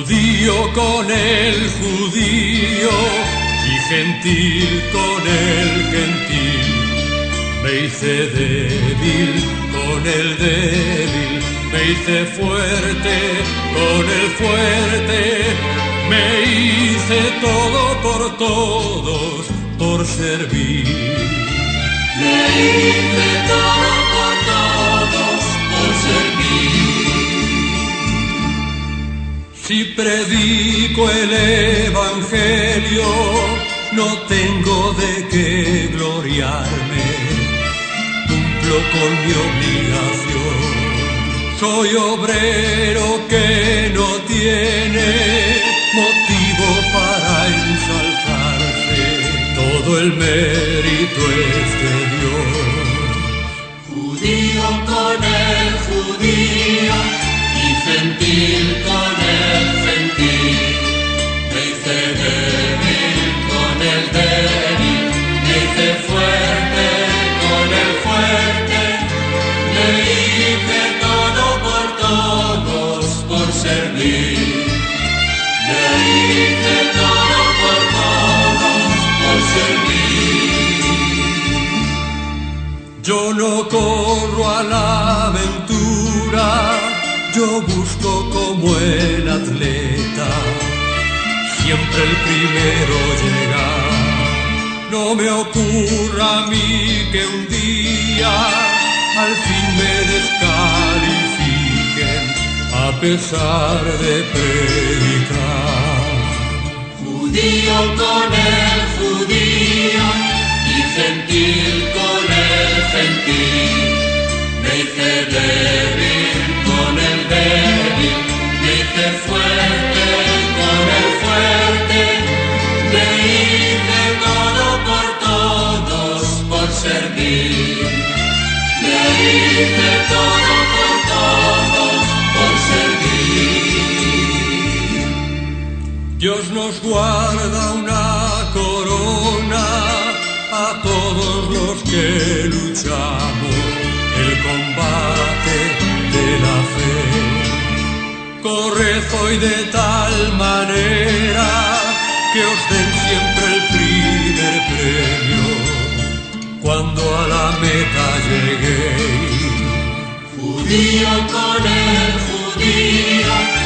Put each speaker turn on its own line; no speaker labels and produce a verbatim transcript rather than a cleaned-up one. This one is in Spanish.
Judío con el judío y gentil con el gentil. Me hice débil con el débil, me hice fuerte con el fuerte. Me hice todo por todos, por servir.
Me hice todo por todos, por servir.
Si predico el evangelio, no tengo de qué gloriarme. Cumplo con mi obligación. Soy obrero que no tiene motivo para ensalzarse. Todo el mérito es de Dios.
Judío con el judío y gentil con el gentil. Me hice débil con el débil, me hice fuerte con el fuerte. Me hice todo por todos, por servir. Me hice todo por todos, por servir.
Yo no corro a la aventura, yo busco como el atleta, siempre el primero llegar. No me ocurra a mí que un día al fin me descalifiquen a pesar de predicar.
Judío con el judío y gentil con el gentil. Me hice débil con el débil, me hice fuerte con el fuerte. Me hice todo por todos, por servir. Me hice todo por todos, por servir.
Dios nos guarda una corona a todos los que luchamos el combate de la fe. Corred hoy de tal manera que os den siempre el primer premio cuando a la meta lleguéis.
Judío con el judío